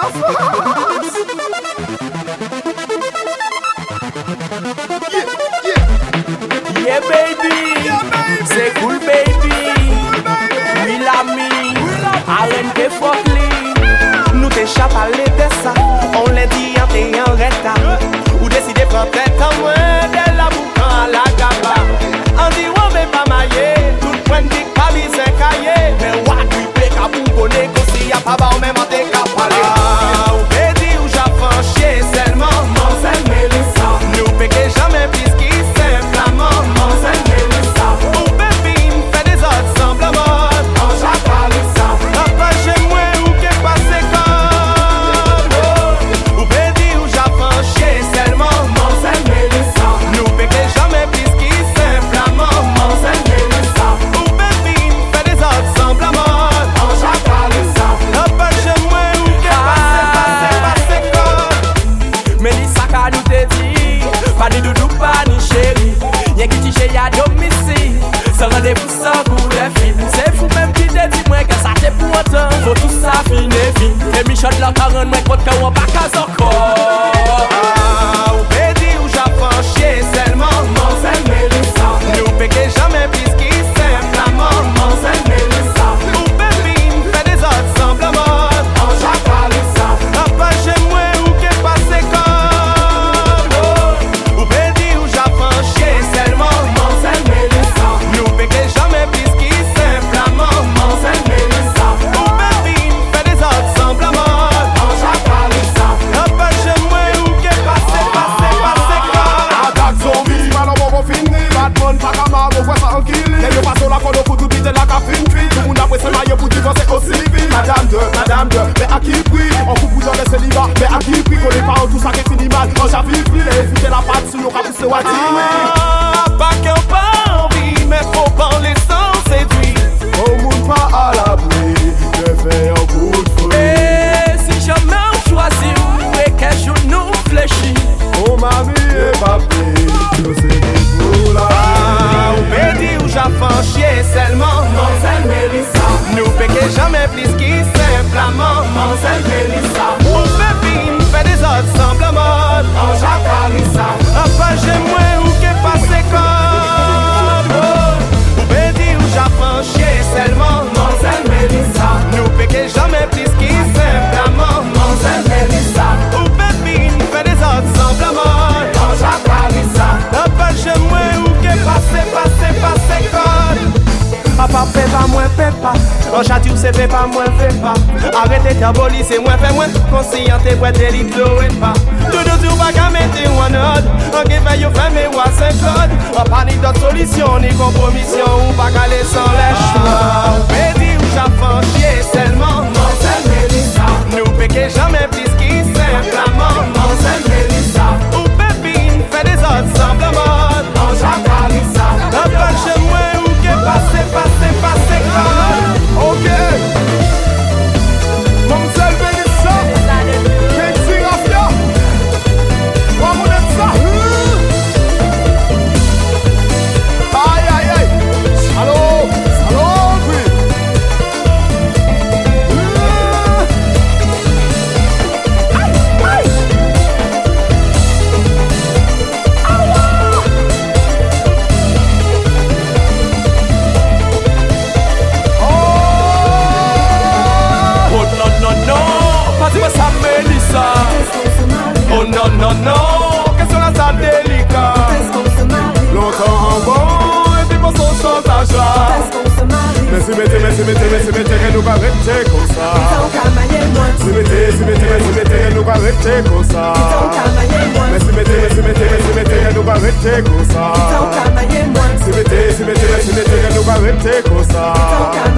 Yeah, baby. C'est cool, baby. Oui, l'ami. Arène que Fokli. Nous t'échappons à l'été, ça. On l'a dit, on t'est en retard. Ou décider prendre tête en moins de la boucan à la gaba. On dit, on veut pas mailler. Tout point de dick, pas mis un cahier. Mais what, we pick up, on connaît qu'on s'y a pas bas, même en t'es qu'à parler. Ah, ou pédi ou j'apprends chier seulement. Monselle Mélissa. Nous péquez jamais plus qui simplement. Monselle Mélissa. Ou baby, fait des autres simplement. On j'appelle ça. Après chez moi, ou qu'est passé comme. Ou pédi ou j'apprends chier seulement. Monselle Mélissa. Nous péquez jamais plus qui simplement. Monselle Mélissa. Ou baby, fait des autres simplement. On j'appelle ça. Après chez moi, ou qu'est passé comme. Mélissa, qu'a nous te dit. Pas ni doudou, pas ni chéri. Y'a qui t'y chez y'a domicile. Sans rendez-vous, sans goût de film. C'est fou même qui te dit moi que ça t'est pour autant. Faut tout ça finir vite. Et Michel là, 40 moins contre qu'on va pas casse encore. Ah, ou pédi ou j'apprends chier seulement. Monselle Mélissa. Nous péquez jamais plus qui simplement. Monselle Mélissa. Ou baby, fait des autres simplement. On j'appelle ça. Après chez moi, ou qu'est passé comme. Ou pédi ou j'apprends chier seulement. Monselle Mélissa. Nous péquez jamais plus qui simplement. Monselle Mélissa. Ou baby, fait des autres simplement. On j'appelle ça. Après chez moi, ou qu'est passé comme. Attaque zombie, madame on finit. Batman, pas comme on voit ça en kill. Et yo passe la qu'on a pour tout vite la cafine fille. Tout le monde après c'est maillot pour dire que c'est aussi vite. Madame de, mais à qui prix? On coupe dans le célibat, mais à qui prix? Qu'on est pas en tout ça qui finit mal. Quand j'avais pris les filles la patte sur le cap c'est Wadi. Ah, pas qu'on pas envie, mais faut parler sans séduire. On monte pas à l'abri, je fais un coup de feu. Et si jamais on choisit où et quel jour nous fléchit. Oh mamie et papi, je sais des fous là. Ah, ou pédi ou j'apprends chier seulement. Monselle Mélissa. Nous péquez jamais plus qui simplement. Monselle Mélissa. Ou baby, fait des autres simplement. On j'appelle ça. Après chez moi, ou qu'est passé comme. Ou pédi ou j'apprends chier seulement. Monselle Mélissa. Nous péquez jamais plus qui simplement. Monselle Mélissa. Ou baby, fait des autres simplement. On j'appelle ça. Après chez moi, ou qu'est passé comme. Papa fait pas moins fait pas. En châti ou c'est fait pas moins fait pas. Arrêtez ta boli c'est moins fait moins. Conscient et prêt et l'ignorer pas. Tout tout pas qu'à mettre one odd. En qui fait yo fait mais ou à Saint-Claude. En panique d'autres solutions ni compromission. Ou pas qu'aller sans les choix. Pédi ou j'apprends chier seulement. Monselle Mélissa. Nous péquez jamais plus qui simplement. Monselle Mélissa. Ou baby, fait des autres simplement. On j'appelle ça. Après chez moi ou qu'est passé comme. Ok. Monselle Mélissa, King Rafia. On va mettre ça. Aïe aïe aïe. Allô, oui. Oh non, non, non, qu'est-ce qu'on a ça délicat? Longtemps en bon, et puis pour son chantage là. Mais si mettez, nous va rester comme ça. Si mettez, nous va rester comme ça. Mais si mettez, nous va rester comme ça. Si mettez, nous va rester comme ça.